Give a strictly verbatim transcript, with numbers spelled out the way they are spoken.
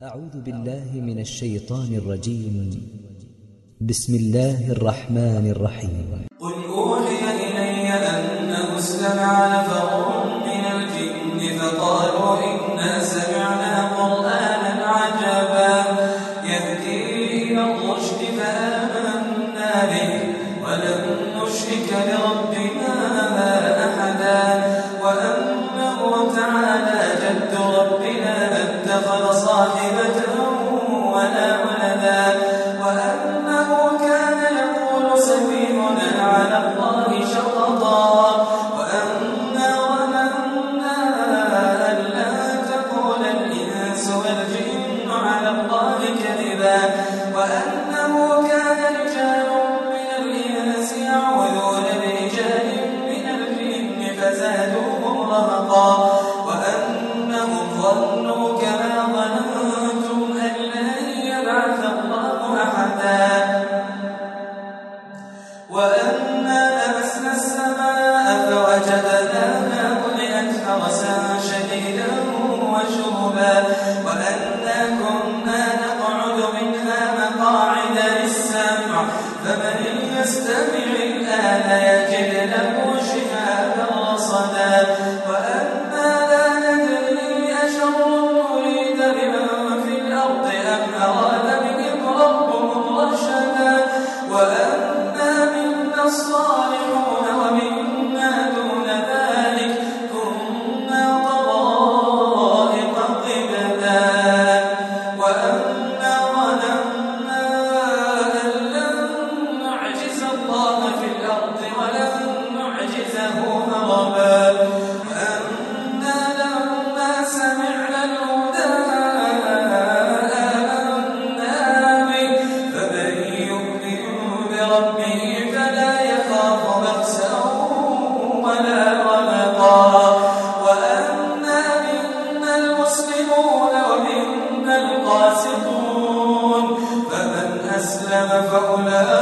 أعوذ بالله من الشيطان الرجيم. بسم الله الرحمن الرحيم. قل أوحي إلي أنه استمع نفر من الجن فقالوا إنا سمعنا قرآنا عجبا يهدي إلى الرشد فآمنا به ولن نشرك بربنا أحدا وأنه تعالى جد ربنا ما اتخذ صاحبة ولا ولدا وأنه كان يقول سفيهنا على الله شططا وأنا ظننا أن لا تقول الإنس والجن على الله كذبا وأنه كان رجال من الإنس يعوذون برجال من الجن فزادوهم رهقا وأنهم ظنوا كما ظننتم أن لن يبعث الله أحدا وأنا لمسنا السماء فوجدناها ملئت حرسا شديدا وشهبا وأنا كنا نقعد منها مقاعد للسمع فمن يستمع الآن يجد له شهابا رصدا وأنا لا ندري أشر نريد بمن في الأرض أم أراد بهم ربهم رشدا وأنا منا الصالحون ومنا دون ذلك كنا طرائق قددا وأنا ظننا أن لن نعجز الله في الأرض ولن نعجزه هربا وأنا لما سمعنا الهدى آمنا به فمن يؤمن بربه فلا يخاف بأسا ولا رهقا وأنا منا المسلمون ومنا القاسطون فمن أسلم فأولئك